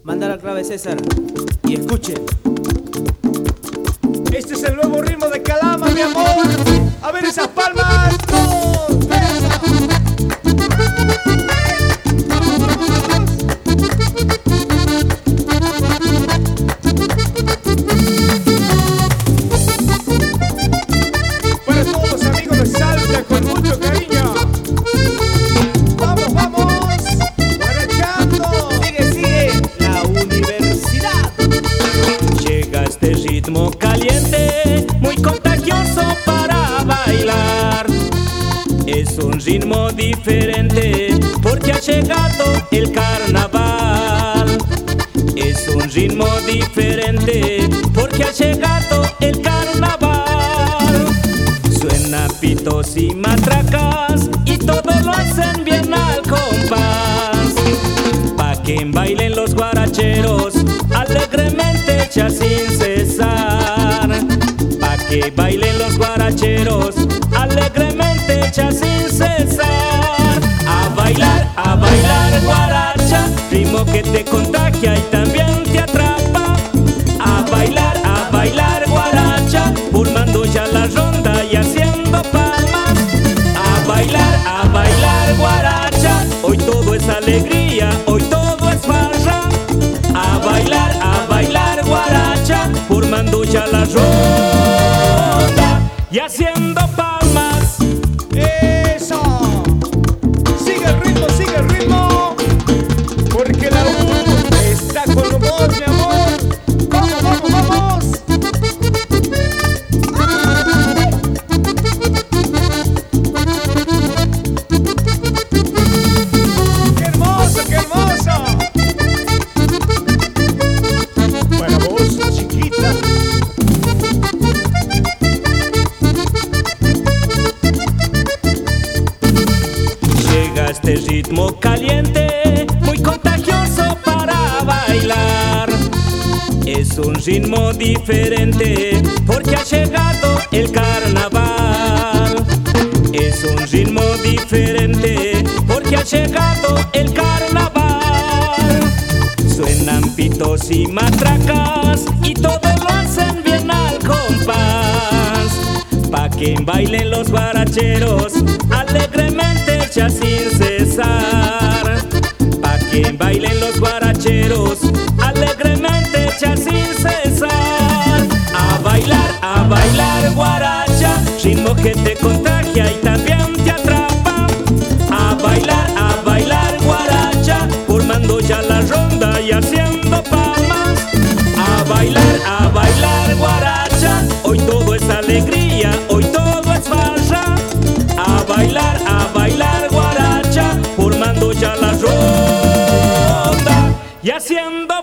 Manda la clave, César, y escuchen. Este es el nuevo ritmo de Calama, mi amor. A ver esas palmas. ¡Dos, para todos los amigos de Salta, con mucho cariño. Vamos, vamos. Guarachando. Sigue la universidad. Llega este ritmo caliente, muy contagioso para bailar. Es un ritmo diferente porque ha llegado el carnaval. Es un ritmo diferente porque ha llegado el carnaval. Suena pitos y matracas y todo lo hacen bien al compás. Pa' que bailen los guaracheros alegremente ya sin cesar. Pa' que bailen los guaracheros alegremente ya sin cesar. A bailar guaracha, ritmo que te contagia y también te atrapa. A bailar guaracha, formando ya la ronda y haciendo palmas. A bailar guaracha, hoy todo es alegría, hoy todo es farra. A bailar guaracha, formando ya la ronda y haciendo palmas. Eso. Sigue el ritmo, porque la U está con vos, mi amor. Vamos, vamos, vamos. ¡Qué hermoso, qué hermoso! Para vos, chiquita. Llega este ritmo caliente, muy contagioso para bailar. Es un ritmo diferente porque ha llegado el carnaval. Es un ritmo diferente porque ha llegado el carnaval. Suenan pitos y matracas y todo lo hacen bien al compás. Pa' que bailen los guaracheros alegremente ya sin cesar. Pa' que bailen los guaracheros alegremente ya sin cesar. A bailar guaracha, ritmo que te contagia y también te atrapa. A bailar guaracha, formando ya la ronda y haciendo palmas. A bailar guaracha, hoy todo es alegría, hoy todo es farra. A bailar guaracha, formando ya la ronda y haciendo